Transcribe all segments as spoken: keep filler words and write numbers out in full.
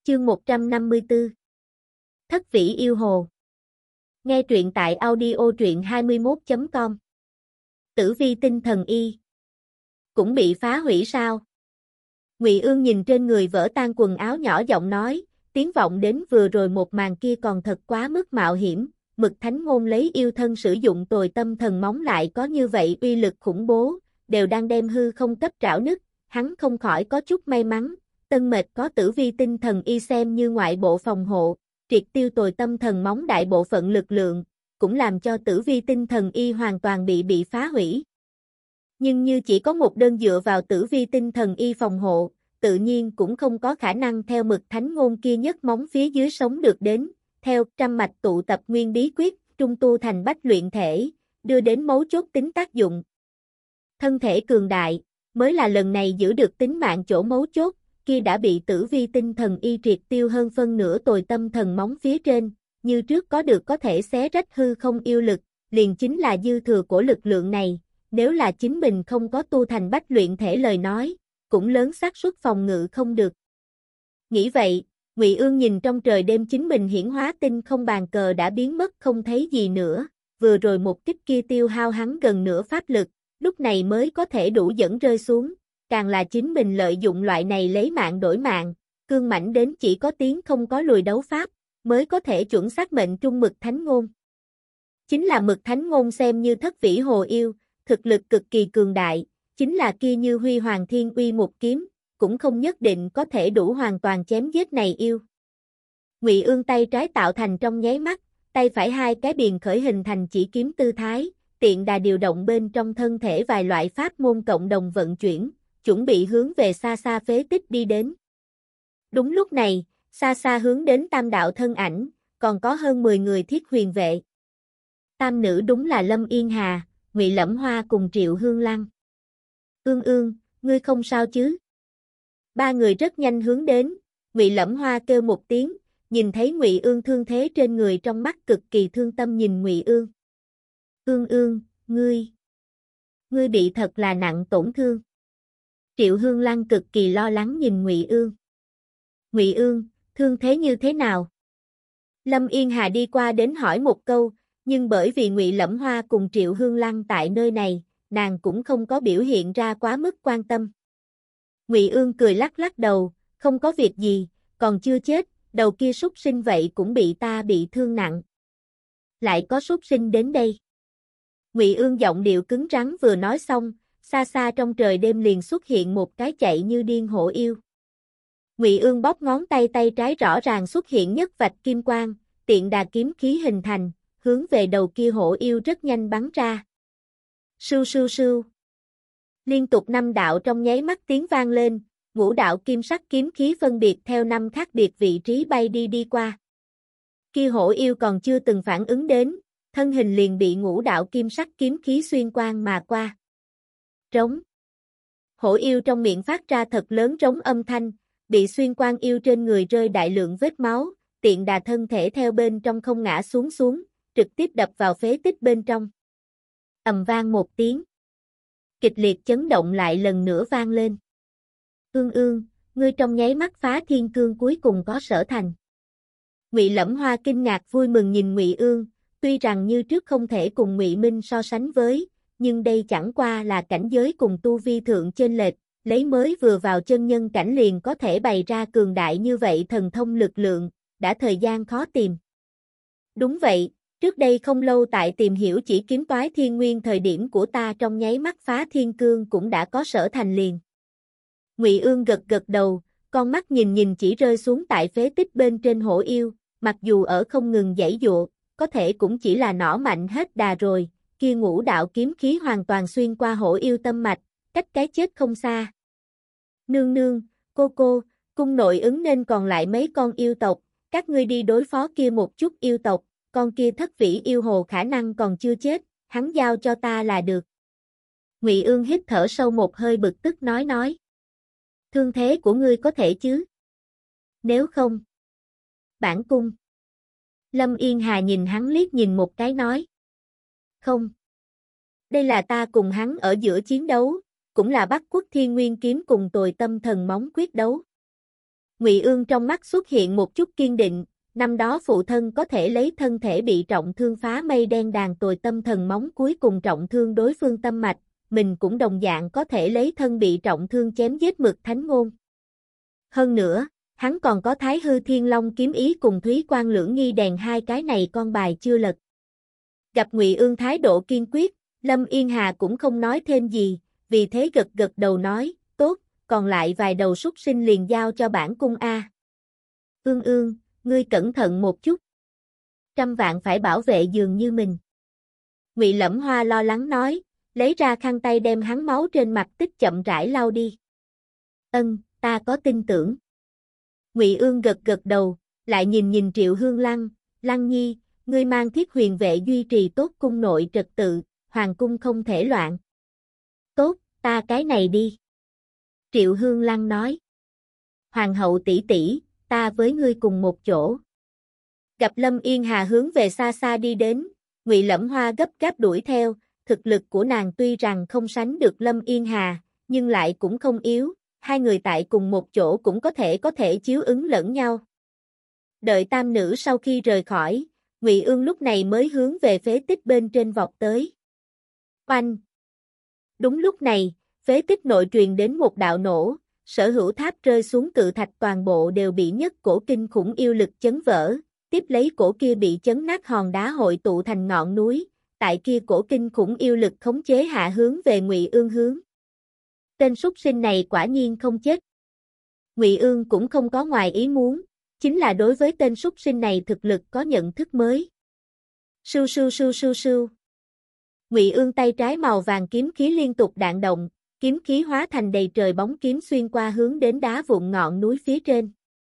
Chương một trăm năm mươi tư Thất vĩ yêu hồ. Nghe truyện tại audio truyện hai mươi mốt chấm com. Tử vi tinh thần y cũng bị phá hủy sao? Ngụy Ương nhìn trên người vỡ tan quần áo nhỏ giọng nói, tiếng vọng đến vừa rồi một màn kia còn thật quá mức mạo hiểm, Mực Thánh Ngôn lấy yêu thân sử dụng tồi tâm thần móng lại có như vậy uy lực khủng bố, đều đang đem hư không cấp trảo nứt, hắn không khỏi có chút may mắn. Tân Mệt có Tử vi tinh thần y xem như ngoại bộ phòng hộ, triệt tiêu tồi tâm thần móng đại bộ phận lực lượng, cũng làm cho Tử vi tinh thần y hoàn toàn bị bị phá hủy. Nhưng như chỉ có một đơn dựa vào Tử vi tinh thần y phòng hộ, tự nhiên cũng không có khả năng theo Mực Thánh Ngôn kia nhất móng phía dưới sống được đến, theo trăm mạch tụ tập nguyên bí quyết, trung tu thành bách luyện thể, đưa đến mấu chốt tính tác dụng. Thân thể cường đại, mới là lần này giữ được tính mạng chỗ mấu chốt, kia đã bị Tử vi tinh thần y triệt tiêu hơn phân nửa tồi tâm thần móng phía trên, như trước có được có thể xé rách hư không yêu lực, liền chính là dư thừa của lực lượng này, nếu là chính mình không có tu thành bách luyện thể lời nói, cũng lớn xác suất phòng ngự không được. Nghĩ vậy, Ngụy Ương nhìn trong trời đêm chính mình hiển hóa tinh không bàn cờ đã biến mất không thấy gì nữa, vừa rồi một kích kia tiêu hao hắn gần nửa pháp lực, lúc này mới có thể đủ dẫn rơi xuống. Càng là chính mình lợi dụng loại này lấy mạng đổi mạng, cương mãnh đến chỉ có tiếng không có lùi đấu pháp, mới có thể chuẩn xác mệnh trung Mực Thánh Ngôn. Chính là Mực Thánh Ngôn xem như thất vĩ hồ yêu, thực lực cực kỳ cường đại, chính là kia như huy hoàng thiên uy một kiếm, cũng không nhất định có thể đủ hoàn toàn chém giết này yêu. Ngụy Ương tay trái tạo thành trong nháy mắt, tay phải hai cái biền khởi hình thành chỉ kiếm tư thái, tiện đà điều động bên trong thân thể vài loại pháp môn cộng đồng vận chuyển, chuẩn bị hướng về xa xa phế tích đi đến. Đúng lúc này, xa xa hướng đến tam đạo thân ảnh, còn có hơn mười người thiết huyền vệ. Tam nữ đúng là Lâm Yên Hà, Ngụy Lẫm Hoa cùng Triệu Hương Lăng. Ương Ương, ngươi không sao chứ? Ba người rất nhanh hướng đến, Ngụy Lẫm Hoa kêu một tiếng, nhìn thấy Ngụy Ương thương thế trên người trong mắt cực kỳ thương tâm nhìn Ngụy Ương. Ương Ương, ngươi, ngươi bị thật là nặng tổn thương. Triệu Hương Lăng cực kỳ lo lắng nhìn Ngụy Ương. Ngụy Ương, thương thế như thế nào? Lâm Yên Hà đi qua đến hỏi một câu, nhưng bởi vì Ngụy Lẫm Hoa cùng Triệu Hương Lăng tại nơi này, nàng cũng không có biểu hiện ra quá mức quan tâm. Ngụy Ương cười lắc lắc đầu, không có việc gì, còn chưa chết, đầu kia súc sinh vậy cũng bị ta bị thương nặng. Lại có súc sinh đến đây. Ngụy Ương giọng điệu cứng rắn vừa nói xong, xa xa trong trời đêm liền xuất hiện một cái chạy như điên hổ yêu. Ngụy Ương bóp ngón tay tay trái rõ ràng xuất hiện nhất vạch kim quang, tiện đà kiếm khí hình thành, hướng về đầu kia hổ yêu rất nhanh bắn ra. Sưu sưu sưu. Liên tục năm đạo trong nháy mắt tiếng vang lên, ngũ đạo kim sắc kiếm khí phân biệt theo năm khác biệt vị trí bay đi đi qua. Kia hổ yêu còn chưa từng phản ứng đến, thân hình liền bị ngũ đạo kim sắc kiếm khí xuyên quang mà qua. Trống. Hổ yêu trong miệng phát ra thật lớn trống âm thanh, bị xuyên quang yêu trên người rơi đại lượng vết máu, tiện đà thân thể theo bên trong không ngã xuống xuống, trực tiếp đập vào phế tích bên trong. Ầm vang một tiếng. Kịch liệt chấn động lại lần nữa vang lên. Ương Ương, ngươi trong nháy mắt phá thiên cương cuối cùng có sở thành. Ngụy Lẫm Hoa kinh ngạc vui mừng nhìn Ngụy Ương, tuy rằng như trước không thể cùng Ngụy Minh so sánh với, nhưng đây chẳng qua là cảnh giới cùng tu vi thượng chênh lệch, lấy mới vừa vào chân nhân cảnh liền có thể bày ra cường đại như vậy thần thông lực lượng, đã thời gian khó tìm. Đúng vậy, trước đây không lâu tại tìm hiểu chỉ kiếm toái thiên nguyên thời điểm của ta trong nháy mắt phá thiên cương cũng đã có sở thành liền. Ngụy Ương gật gật đầu, con mắt nhìn nhìn chỉ rơi xuống tại phế tích bên trên hổ yêu, mặc dù ở không ngừng giãy giụa, có thể cũng chỉ là nỏ mạnh hết đà rồi, kia ngũ đạo kiếm khí hoàn toàn xuyên qua hổ yêu tâm mạch, cách cái chết không xa. Nương nương, cô cô, cung nội ứng nên còn lại mấy con yêu tộc, các ngươi đi đối phó kia một chút yêu tộc, con kia thất vĩ yêu hồ khả năng còn chưa chết, hắn giao cho ta là được. Ngụy Ương hít thở sâu một hơi bực tức nói nói. Thương thế của ngươi có thể chứ? Nếu không, bản cung. Lâm Yên Hà nhìn hắn liếc nhìn một cái nói. Không. Đây là ta cùng hắn ở giữa chiến đấu, cũng là Bắc Quốc Thiên Nguyên kiếm cùng tồi tâm thần móng quyết đấu. Ngụy Ương trong mắt xuất hiện một chút kiên định, năm đó phụ thân có thể lấy thân thể bị trọng thương phá mây đen đàn tồi tâm thần móng cuối cùng trọng thương đối phương tâm mạch, mình cũng đồng dạng có thể lấy thân bị trọng thương chém giết Mực Thánh Ngôn. Hơn nữa, hắn còn có Thái Hư Thiên Long kiếm ý cùng Thúy Quang Lưỡng Nghi đèn hai cái này con bài chưa lật. Gặp Ngụy Ương thái độ kiên quyết, Lâm Yên Hà cũng không nói thêm gì, vì thế gật gật đầu nói, tốt, còn lại vài đầu súc sinh liền giao cho bản cung a. Ương Ương, ngươi cẩn thận một chút. Trăm vạn phải bảo vệ giường như mình. Ngụy Lẫm Hoa lo lắng nói, lấy ra khăn tay đem hắn máu trên mặt tích chậm rãi lau đi. Ân, ta có tin tưởng. Ngụy Ương gật gật đầu, lại nhìn nhìn Triệu Hương Lăng, Lăng Nhi, ngươi mang Thiết Huyền vệ duy trì tốt cung nội trật tự, hoàng cung không thể loạn. Tốt, ta cái này đi. Triệu Hương Lăng nói. Hoàng hậu tỷ tỷ, ta với ngươi cùng một chỗ. Gặp Lâm Yên Hà hướng về xa xa đi đến, Ngụy Lẫm Hoa gấp gáp đuổi theo, thực lực của nàng tuy rằng không sánh được Lâm Yên Hà, nhưng lại cũng không yếu, hai người tại cùng một chỗ cũng có thể có thể chiếu ứng lẫn nhau. Đợi tam nữ sau khi rời khỏi, Ngụy Ương lúc này mới hướng về phế tích bên trên vọt tới. Oanh! Đúng lúc này, phế tích nội truyền đến một đạo nổ, sở hữu tháp rơi xuống cự thạch toàn bộ đều bị nhất cổ kinh khủng yêu lực chấn vỡ, tiếp lấy cổ kia bị chấn nát hòn đá hội tụ thành ngọn núi, tại kia cổ kinh khủng yêu lực khống chế hạ hướng về Ngụy Ương hướng. Tên súc sinh này quả nhiên không chết. Ngụy Ương cũng không có ngoài ý muốn, chính là đối với tên súc sinh này thực lực có nhận thức mới. Sưu sưu sưu sưu sưu. Ngụy Ương tay trái màu vàng kiếm khí liên tục đạn động, kiếm khí hóa thành đầy trời bóng kiếm xuyên qua hướng đến đá vụn ngọn núi phía trên.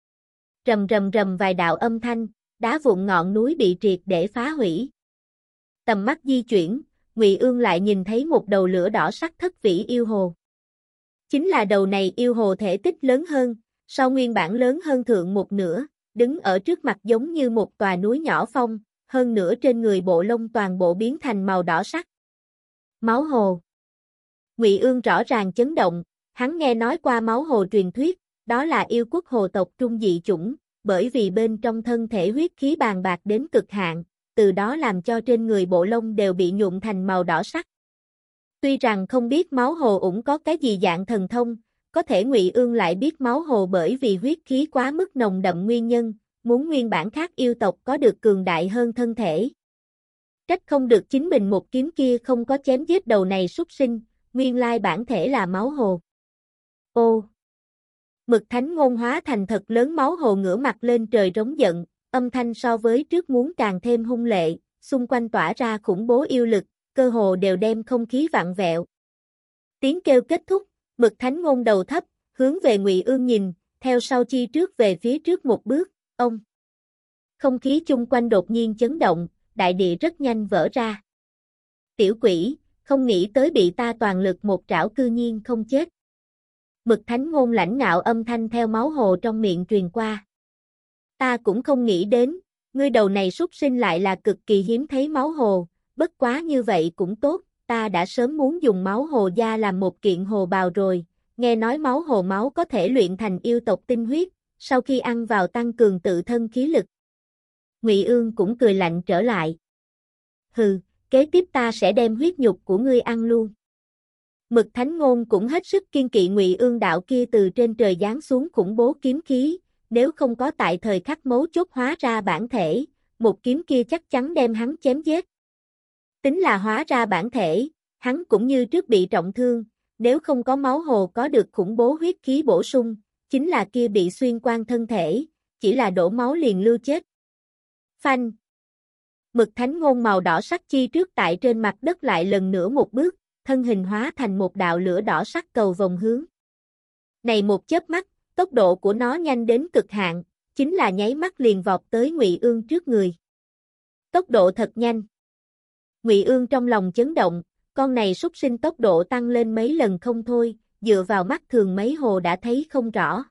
Rầm rầm rầm vài đạo âm thanh, đá vụn ngọn núi bị triệt để phá hủy. Tầm mắt di chuyển, Ngụy Ương lại nhìn thấy một đầu lửa đỏ sắc thất vĩ yêu hồ. Chính là đầu này yêu hồ thể tích lớn hơn, so nguyên bản lớn hơn thượng một nửa, đứng ở trước mặt giống như một tòa núi nhỏ phong, hơn nữa trên người bộ lông toàn bộ biến thành màu đỏ sắc. Máu hồ. Ngụy Ương rõ ràng chấn động, hắn nghe nói qua máu hồ truyền thuyết, đó là yêu quốc hồ tộc trung dị chủng, bởi vì bên trong thân thể huyết khí bàn bạc đến cực hạn, từ đó làm cho trên người bộ lông đều bị nhuộm thành màu đỏ sắc. Tuy rằng không biết máu hồ ủng có cái gì dạng thần thông, có thể Ngụy Ương lại biết máu hồ bởi vì huyết khí quá mức nồng đậm nguyên nhân, muốn nguyên bản khác yêu tộc có được cường đại hơn thân thể. Trách không được chính mình một kiếm kia không có chém giết đầu này súc sinh, nguyên lai bản thể là máu hồ. Ô! Mực Thánh Ngôn hóa thành thật lớn máu hồ ngửa mặt lên trời rống giận, âm thanh so với trước muốn càng thêm hung lệ, xung quanh tỏa ra khủng bố yêu lực, cơ hồ đều đem không khí vặn vẹo. Tiếng kêu kết thúc, Mực Thánh Ngôn đầu thấp, hướng về Ngụy Ương nhìn, theo sau chi trước về phía trước một bước, ông. Không khí chung quanh đột nhiên chấn động, đại địa rất nhanh vỡ ra. Tiểu quỷ, không nghĩ tới bị ta toàn lực một trảo cư nhiên không chết. Mực Thánh Ngôn lãnh ngạo âm thanh theo máu hồ trong miệng truyền qua. Ta cũng không nghĩ đến, ngươi đầu này súc sinh lại là cực kỳ hiếm thấy máu hồ, bất quá như vậy cũng tốt, ta đã sớm muốn dùng máu hồ da làm một kiện hồ bào rồi, nghe nói máu hồ máu có thể luyện thành yêu tộc tinh huyết, sau khi ăn vào tăng cường tự thân khí lực. Ngụy Ương cũng cười lạnh trở lại. Hừ, kế tiếp ta sẽ đem huyết nhục của ngươi ăn luôn. Mực Thánh Ngôn cũng hết sức kiên kỵ Ngụy Ương đạo kia từ trên trời giáng xuống khủng bố kiếm khí, nếu không có tại thời khắc mấu chốt hóa ra bản thể, một kiếm kia chắc chắn đem hắn chém giết. Tính là hóa ra bản thể, hắn cũng như trước bị trọng thương, nếu không có máu hồ có được khủng bố huyết khí bổ sung, chính là kia bị xuyên quan thân thể, chỉ là đổ máu liền lưu chết. Phanh. Mực Thánh Ngôn màu đỏ sắc chi trước tại trên mặt đất lại lần nữa một bước, thân hình hóa thành một đạo lửa đỏ sắc cầu vòng hướng. Này một chớp mắt, tốc độ của nó nhanh đến cực hạn, chính là nháy mắt liền vọt tới Ngụy Ương trước người. Tốc độ thật nhanh. Ngụy Ương trong lòng chấn động, con này súc sinh tốc độ tăng lên mấy lần không thôi, dựa vào mắt thường mấy hồ đã thấy không rõ.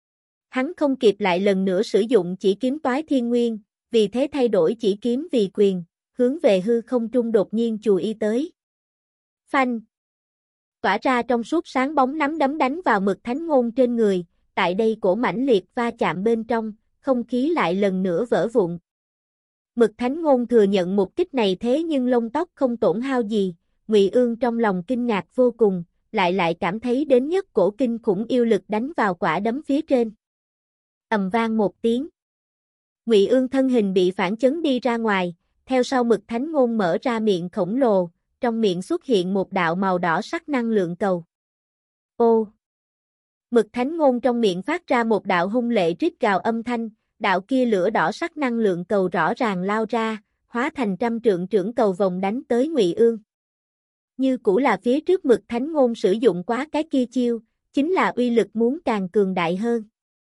Hắn không kịp lại lần nữa sử dụng chỉ kiếm toái thiên nguyên, vì thế thay đổi chỉ kiếm vì quyền, hướng về hư không trung đột nhiên chùi y tới. Phanh! Tỏa ra trong suốt sáng bóng nắm đấm đánh vào Mực Thánh Ngôn trên người, tại đây cổ mãnh liệt va chạm bên trong, không khí lại lần nữa vỡ vụn. Mực Thánh Ngôn thừa nhận một kích này thế nhưng lông tóc không tổn hao gì, Ngụy Ương trong lòng kinh ngạc vô cùng, lại lại cảm thấy đến nhất cổ kinh khủng yêu lực đánh vào quả đấm phía trên. Ầm vang một tiếng. Ngụy Ương thân hình bị phản chấn đi ra ngoài, theo sau Mực Thánh Ngôn mở ra miệng khổng lồ, trong miệng xuất hiện một đạo màu đỏ sắc năng lượng cầu. Ô! Mực Thánh Ngôn trong miệng phát ra một đạo hung lệ rít gào âm thanh, đạo kia lửa đỏ sắc năng lượng cầu rõ ràng lao ra, hóa thành trăm trượng trưởng cầu vòng đánh tới Ngụy Ương. Như cũ là phía trước Mực Thánh Ngôn sử dụng quá cái kia chiêu, chính là uy lực muốn càng cường đại hơn.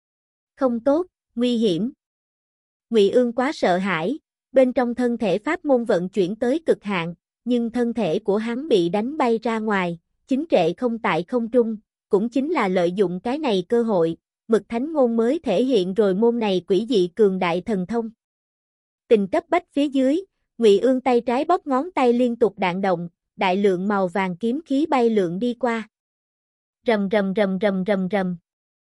Không tốt, nguy hiểm. Ngụy Ương quá sợ hãi, bên trong thân thể pháp môn vận chuyển tới cực hạn, nhưng thân thể của hắn bị đánh bay ra ngoài, chính trệ không tại không trung, cũng chính là lợi dụng cái này cơ hội, Mực Thánh Ngôn mới thể hiện rồi môn này quỷ dị cường đại thần thông. Tình cấp bách phía dưới, Ngụy Ương tay trái bóp ngón tay liên tục đạn động, đại lượng màu vàng kiếm khí bay lượn đi qua. Rầm rầm rầm rầm rầm rầm.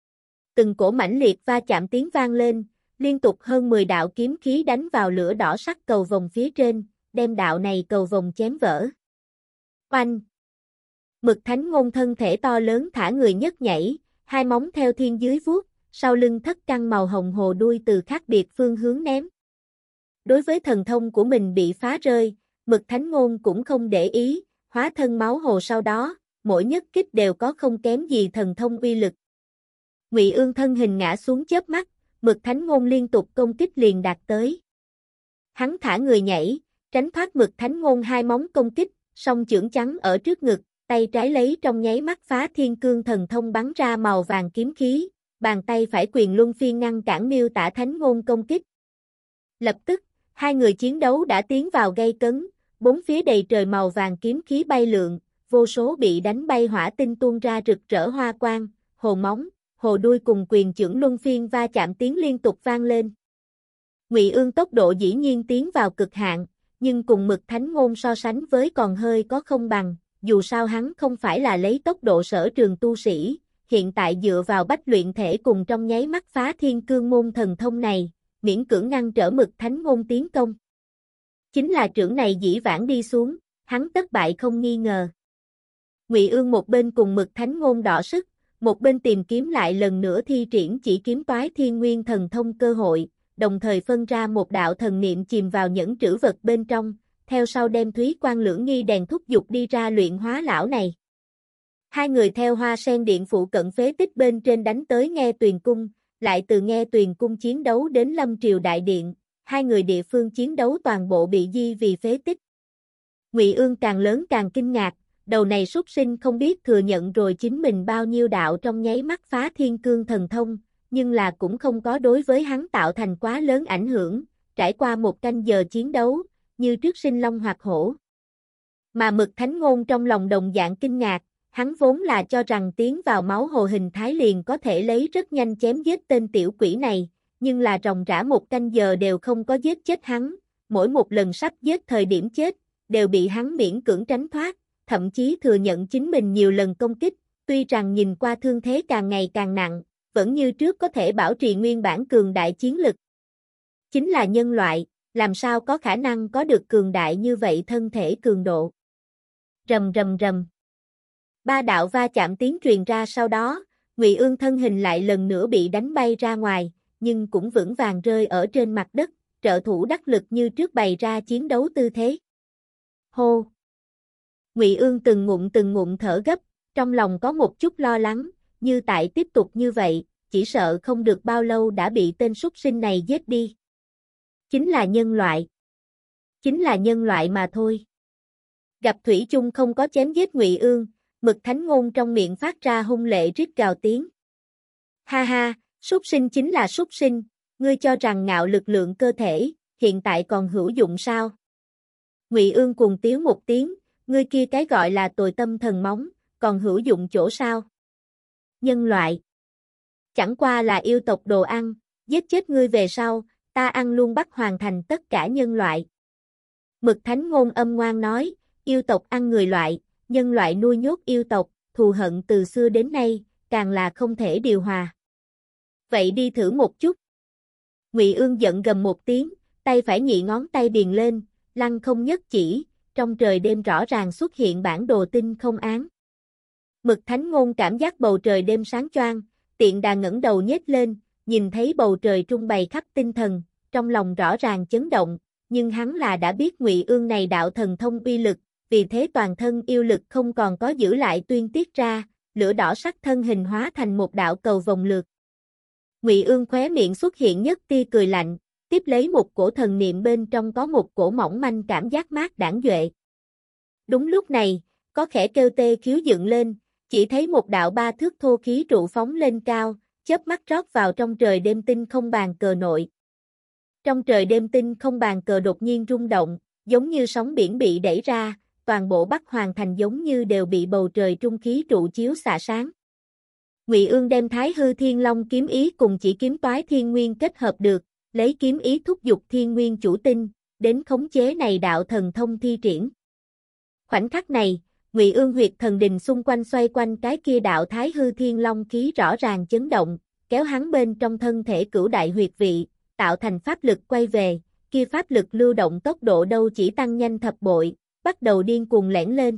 Từng cổ mãnh liệt va chạm tiếng vang lên, liên tục hơn mười đạo kiếm khí đánh vào lửa đỏ sắc cầu vòng phía trên, đem đạo này cầu vòng chém vỡ. Oanh! Mực Thánh Ngôn thân thể to lớn thả người nhấc nhảy, hai móng theo thiên dưới vuốt, sau lưng thất căn màu hồng hồ đuôi từ khác biệt phương hướng ném. Đối với thần thông của mình bị phá rơi, Mực Thánh Ngôn cũng không để ý, hóa thân máu hồ sau đó, mỗi nhất kích đều có không kém gì thần thông uy lực. Ngụy Ương thân hình ngã xuống chớp mắt, Mực Thánh Ngôn liên tục công kích liền đạt tới. Hắn thả người nhảy, tránh thoát Mực Thánh Ngôn hai móng công kích, song chưởng chắn ở trước ngực, tay trái lấy trong nháy mắt phá thiên cương thần thông bắn ra màu vàng kiếm khí, bàn tay phải quyền luân phiên ngăn cản Miêu Tả Thánh Ngôn công kích. Lập tức, hai người chiến đấu đã tiến vào gay cấn, bốn phía đầy trời màu vàng kiếm khí bay lượn, vô số bị đánh bay hỏa tinh tuôn ra rực rỡ hoa quang, hồ móng, hồ đuôi cùng quyền chưởng luân phiên va chạm tiếng liên tục vang lên. Ngụy Ương tốc độ dĩ nhiên tiến vào cực hạn, nhưng cùng Mực Thánh Ngôn so sánh với còn hơi có không bằng, dù sao hắn không phải là lấy tốc độ sở trường tu sĩ, hiện tại dựa vào bách luyện thể cùng trong nháy mắt phá thiên cương môn thần thông này, miễn cưỡng ngăn trở Mực Thánh Ngôn tiến công. Chính là trưởng này dĩ vãng đi xuống, hắn thất bại không nghi ngờ. Ngụy Ương một bên cùng Mực Thánh Ngôn đọ sức, một bên tìm kiếm lại lần nữa thi triển chỉ kiếm toái thiên nguyên thần thông cơ hội, đồng thời phân ra một đạo thần niệm chìm vào nhẫn trữ vật bên trong, theo sau đem Thúy Quan Lưỡng Nghi đèn thúc giục đi ra luyện hóa lão này. Hai người theo Hoa Sen Điện phụ cận phế tích bên trên đánh tới Nghe Tuyền Cung, lại từ Nghe Tuyền Cung chiến đấu đến Lâm Triều Đại Điện, hai người địa phương chiến đấu toàn bộ bị di vì phế tích. Ngụy Ương càng lớn càng kinh ngạc, đầu này súc sinh không biết thừa nhận rồi chính mình bao nhiêu đạo trong nháy mắt phá thiên cương thần thông, nhưng là cũng không có đối với hắn tạo thành quá lớn ảnh hưởng, trải qua một canh giờ chiến đấu, như trước sinh long hoạt hổ. Mà Mực Thánh Ngôn trong lòng đồng dạng kinh ngạc, hắn vốn là cho rằng tiến vào máu hồ hình thái liền có thể lấy rất nhanh chém giết tên tiểu quỷ này, nhưng là ròng rã một canh giờ đều không có giết chết hắn, mỗi một lần sắp giết thời điểm chết, đều bị hắn miễn cưỡng tránh thoát, thậm chí thừa nhận chính mình nhiều lần công kích, tuy rằng nhìn qua thương thế càng ngày càng nặng, vẫn như trước có thể bảo trì nguyên bản cường đại chiến lực. Chính là nhân loại, làm sao có khả năng có được cường đại như vậy thân thể cường độ. Rầm rầm rầm. Ba đạo va chạm tiếng truyền ra sau đó, Ngụy Ương thân hình lại lần nữa bị đánh bay ra ngoài, nhưng cũng vững vàng rơi ở trên mặt đất, trợ thủ đắc lực như trước bày ra chiến đấu tư thế. Hô! Ngụy Ương từng ngụm từng ngụm thở gấp, trong lòng có một chút lo lắng, như tại tiếp tục như vậy, chỉ sợ không được bao lâu đã bị tên súc sinh này giết đi. Chính là nhân loại. Chính là nhân loại mà thôi. Gặp thủy chung không có chém giết Ngụy Ương, Mực Thánh Ngôn trong miệng phát ra hung lệ rít gào tiếng. Ha ha, súc sinh chính là súc sinh, ngươi cho rằng ngạo lực lượng cơ thể, hiện tại còn hữu dụng sao? Ngụy Ương cuồng tiếu một tiếng, ngươi kia cái gọi là tồi tâm thần móng, còn hữu dụng chỗ sao? Nhân loại. Chẳng qua là yêu tộc đồ ăn, giết chết ngươi về sau, ta ăn luôn bắt hoàn thành tất cả nhân loại. Mực Thánh Ngôn âm ngoan nói, yêu tộc ăn người loại, nhân loại nuôi nhốt yêu tộc, thù hận từ xưa đến nay, càng là không thể điều hòa. Vậy đi thử một chút. Ngụy Ương giận gầm một tiếng, tay phải nhị ngón tay điền lên, lăng không nhất chỉ, trong trời đêm rõ ràng xuất hiện bản đồ tinh không án. Mực Thánh Ngôn cảm giác bầu trời đêm sáng choang, tiện đà ngẩng đầu nhếch lên, nhìn thấy bầu trời trung bày khắp tinh thần, trong lòng rõ ràng chấn động, nhưng hắn là đã biết Ngụy Ương này đạo thần thông uy lực, vì thế toàn thân yêu lực không còn có giữ lại tuyên tiết ra, lửa đỏ sắc thân hình hóa thành một đạo cầu vòng lượt. Ngụy Ương khóe miệng xuất hiện nhất tia cười lạnh, tiếp lấy một cổ thần niệm bên trong có một cổ mỏng manh cảm giác mát đãng duệ. Đúng lúc này, có khẽ kêu tê khiếu dựng lên, chỉ thấy một đạo ba thước thô khí trụ phóng lên cao, chớp mắt rót vào trong trời đêm tinh không bàn cờ nội. Trong trời đêm tinh không bàn cờ đột nhiên rung động, giống như sóng biển bị đẩy ra, toàn bộ Bắc Hoàng thành giống như đều bị bầu trời trung khí trụ chiếu xạ sáng. Ngụy Ương đem Thái Hư Thiên Long kiếm ý cùng chỉ kiếm toái thiên nguyên kết hợp được, lấy kiếm ý thúc giục thiên nguyên chủ tinh, đến khống chế này đạo thần thông thi triển. Khoảnh khắc này, Ngụy Ương huyệt thần đình xung quanh xoay quanh cái kia đạo Thái Hư Thiên Long khí rõ ràng chấn động, kéo hắn bên trong thân thể cửu đại huyệt vị, tạo thành pháp lực quay về, kia pháp lực lưu động tốc độ đâu chỉ tăng nhanh thập bội, bắt đầu điên cuồng lẻn lên.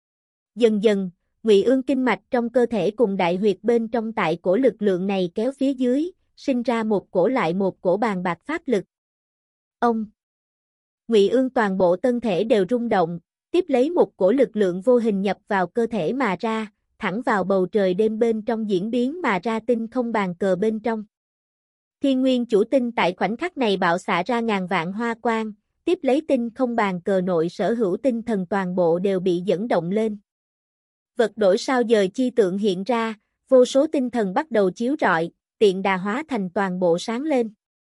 Dần dần, Ngụy Ương kinh mạch trong cơ thể cùng đại huyệt bên trong tại cổ lực lượng này kéo phía dưới, sinh ra một cổ lại một cổ bàn bạc pháp lực. Ông Ngụy Ương toàn bộ thân thể đều rung động, tiếp lấy một cổ lực lượng vô hình nhập vào cơ thể mà ra, thẳng vào bầu trời đêm bên trong diễn biến mà ra tinh không bàn cờ bên trong. Thiên nguyên chủ tinh tại khoảnh khắc này bạo xạ ra ngàn vạn hoa quang, tiếp lấy tinh không bàn cờ nội sở hữu tinh thần toàn bộ đều bị dẫn động lên. Vật đổi sao dời chi tượng hiện ra, vô số tinh thần bắt đầu chiếu rọi, tiện đà hóa thành toàn bộ sáng lên.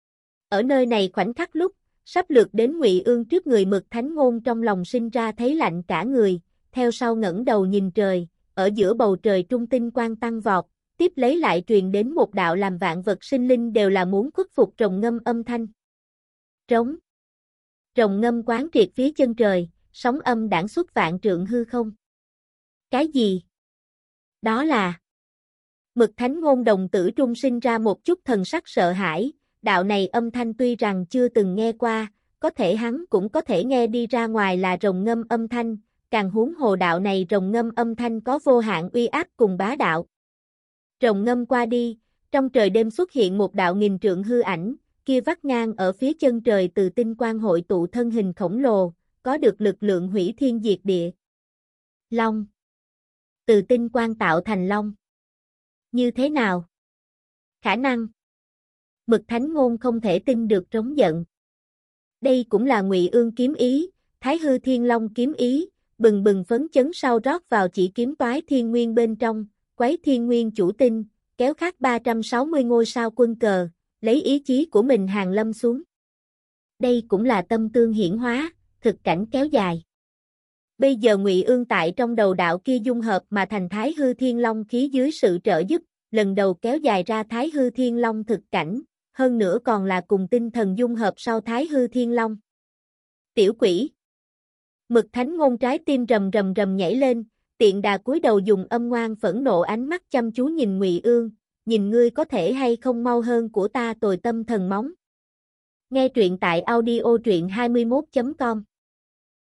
Ở nơi này khoảnh khắc lúc, sắp lược đến Ngụy Ương trước người Mực Thánh Ngôn trong lòng sinh ra thấy lạnh cả người, theo sau ngẩng đầu nhìn trời, ở giữa bầu trời trung tinh quang tăng vọt, tiếp lấy lại truyền đến một đạo làm vạn vật sinh linh đều là muốn khuất phục rồng ngâm âm thanh. Trống. Rồng ngâm quán triệt phía chân trời, sóng âm đãng xuất vạn trượng hư không. Cái gì? Đó là Mực Thánh Ngôn đồng tử trung sinh ra một chút thần sắc sợ hãi, đạo này âm thanh tuy rằng chưa từng nghe qua, có thể hắn cũng có thể nghe đi ra ngoài là rồng ngâm âm thanh, càng huống hồ đạo này rồng ngâm âm thanh có vô hạn uy áp cùng bá đạo. Rồng ngâm qua đi, trong trời đêm xuất hiện một đạo nghìn trượng hư ảnh, kia vắt ngang ở phía chân trời từ tinh quang hội tụ thân hình khổng lồ, có được lực lượng hủy thiên diệt địa. Long. Từ tinh quang tạo thành long. Như thế nào? Khả năng. Mực Thánh Ngôn không thể tin được trống giận. Đây cũng là Ngụy Ương kiếm ý, Thái Hư Thiên Long kiếm ý, bừng bừng phấn chấn sau rót vào chỉ kiếm toái thiên nguyên bên trong, quấy thiên nguyên chủ tinh, kéo khắc ba trăm sáu mươi ngôi sao quân cờ, lấy ý chí của mình hàng lâm xuống. Đây cũng là tâm tương hiển hóa, thực cảnh kéo dài. Bây giờ Ngụy Ương tại trong đầu đạo kia dung hợp mà thành Thái Hư Thiên Long khí dưới sự trợ giúp, lần đầu kéo dài ra Thái Hư Thiên Long thực cảnh, hơn nữa còn là cùng tinh thần dung hợp sau Thái Hư Thiên Long. Tiểu quỷ. Mực Thánh Ngôn trái tim rầm rầm rầm nhảy lên, tiện đà cúi đầu dùng âm ngoan phẫn nộ ánh mắt chăm chú nhìn Ngụy Ương, nhìn ngươi có thể hay không mau hơn của ta tồi tâm thần móng. Nghe truyện tại audio truyện hai mươi mốt chấm com